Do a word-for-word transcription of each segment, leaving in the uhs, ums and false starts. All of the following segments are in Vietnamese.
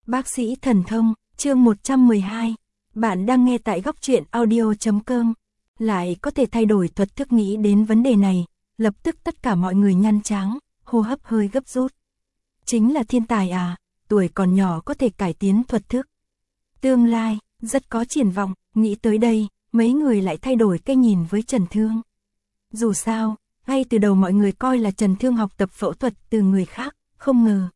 Bác sĩ thần thông, chương một trăm mười hai. Bạn đang nghe tại góc truyện audio chấm com. Lại có thể thay đổi thuật thức nghĩ đến vấn đề này, lập tức tất cả mọi người nhăn trán, hô hấp hơi gấp rút. Chính là thiên tài à, tuổi còn nhỏ có thể cải tiến thuật thức. Tương lai, rất có triển vọng, nghĩ tới đây, mấy người lại thay đổi cái nhìn với Trần Thương. Dù sao, ngay từ đầu mọi người coi là Trần Thương học tập phẫu thuật từ người khác, không ngờ.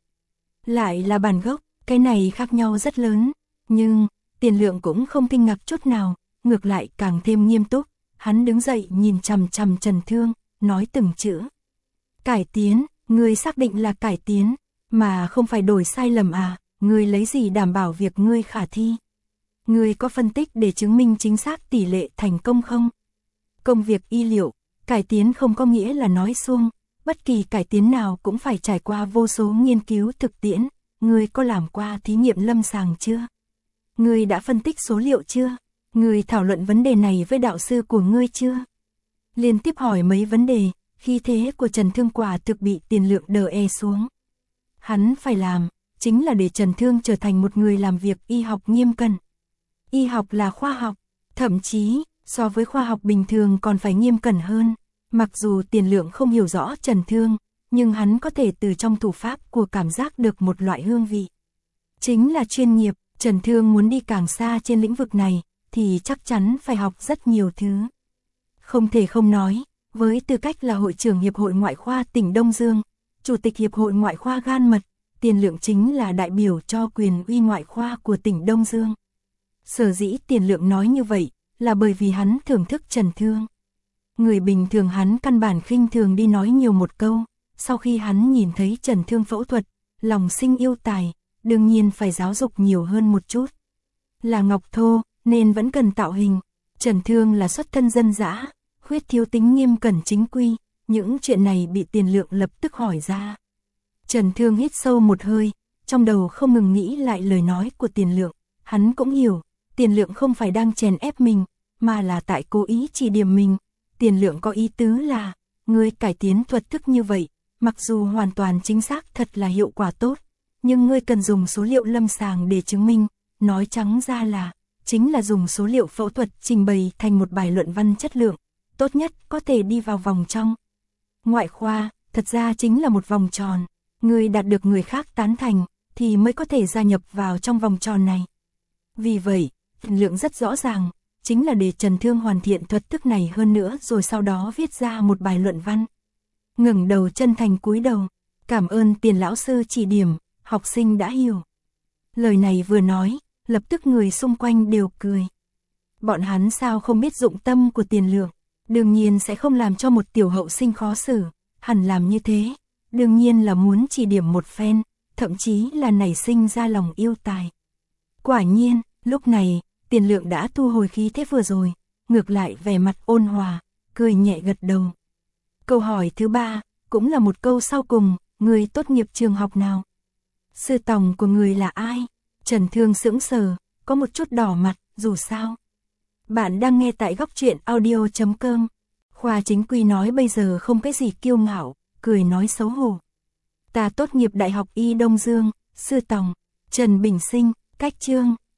Lại là bản gốc, cái này khác nhau rất lớn, nhưng, Tiền Lượng cũng không kinh ngạc chút nào, ngược lại càng thêm nghiêm túc, hắn đứng dậy nhìn chằm chằm Trần Thương, nói từng chữ. Cải tiến, ngươi xác định là cải tiến, mà không phải đổi sai lầm à, ngươi lấy gì đảm bảo việc ngươi khả thi? Ngươi có phân tích để chứng minh chính xác tỷ lệ thành công không? Công việc y liệu, cải tiến không có nghĩa là nói suông, bất kỳ cải tiến nào cũng phải trải qua vô số nghiên cứu thực tiễn, ngươi có làm qua thí nghiệm lâm sàng chưa? Ngươi đã phân tích số liệu chưa? Ngươi thảo luận vấn đề này với đạo sư của ngươi chưa? Liên tiếp hỏi mấy vấn đề, khí thế của Trần Thương quả thực bị Tiền Lượng đè e xuống. Hắn phải làm, chính là để Trần Thương trở thành một người làm việc y học nghiêm cẩn. Y học là khoa học, thậm chí, so với khoa học bình thường còn phải nghiêm cẩn hơn. Mặc dù Tiền Lượng không hiểu rõ Trần Thương, nhưng hắn có thể từ trong thủ pháp của cảm giác được một loại hương vị. Chính là chuyên nghiệp, Trần Thương muốn đi càng xa trên lĩnh vực này, thì chắc chắn phải học rất nhiều thứ. Không thể không nói, với tư cách là hội trưởng Hiệp hội Ngoại khoa tỉnh Đông Dương, Chủ tịch Hiệp hội Ngoại khoa gan mật, Tiền Lượng chính là đại biểu cho quyền uy ngoại khoa của tỉnh Đông Dương. Sở dĩ Tiền Lượng nói như vậy, là bởi vì hắn thưởng thức Trần Thương. Người bình thường hắn căn bản khinh thường đi nói nhiều một câu, sau khi hắn nhìn thấy Trần Thương phẫu thuật, lòng sinh yêu tài, đương nhiên phải giáo dục nhiều hơn một chút. Là ngọc thô, nên vẫn cần tạo hình, Trần Thương là xuất thân dân dã, khuyết thiếu tính nghiêm cẩn chính quy, những chuyện này bị Tiền Lượng lập tức hỏi ra. Trần Thương hít sâu một hơi, trong đầu không ngừng nghĩ lại lời nói của Tiền Lượng, hắn cũng hiểu, Tiền Lượng không phải đang chèn ép mình, mà là tại cố ý chỉ điểm mình. Tiền Lượng có ý tứ là, ngươi cải tiến thuật thức như vậy, mặc dù hoàn toàn chính xác thật là hiệu quả tốt, nhưng ngươi cần dùng số liệu lâm sàng để chứng minh, nói trắng ra là, chính là dùng số liệu phẫu thuật trình bày thành một bài luận văn chất lượng, tốt nhất có thể đi vào vòng trong. Ngoại khoa, thật ra chính là một vòng tròn, ngươi đạt được người khác tán thành, thì mới có thể gia nhập vào trong vòng tròn này. Vì vậy, Tiền Lượng rất rõ ràng, chính là để Trần Thương hoàn thiện thuật thức này hơn nữa rồi sau đó viết ra một bài luận văn. Ngẩng đầu chân thành cúi đầu, cảm ơn Tiền lão sư chỉ điểm, học sinh đã hiểu. Lời này vừa nói, lập tức người xung quanh đều cười. Bọn hắn sao không biết dụng tâm của Tiền Lượng, đương nhiên sẽ không làm cho một tiểu hậu sinh khó xử, hẳn làm như thế, đương nhiên là muốn chỉ điểm một phen, thậm chí là nảy sinh ra lòng yêu tài. Quả nhiên, lúc này, Tiền Lượng đã thu hồi khí thế vừa rồi, ngược lại vẻ mặt ôn hòa, cười nhẹ gật đầu. Câu hỏi thứ ba, cũng là một câu sau cùng, người tốt nghiệp trường học nào? Sư tòng của người là ai? Trần Thương sững sờ, có một chút đỏ mặt, dù sao. Bạn đang nghe tại góc truyện audio chấm com. Khoa chính quy nói bây giờ không cái gì kiêu ngạo, cười nói xấu hổ. Ta tốt nghiệp Đại học Y Đông Dương, sư tòng, Trần Bình Sinh, cách chương.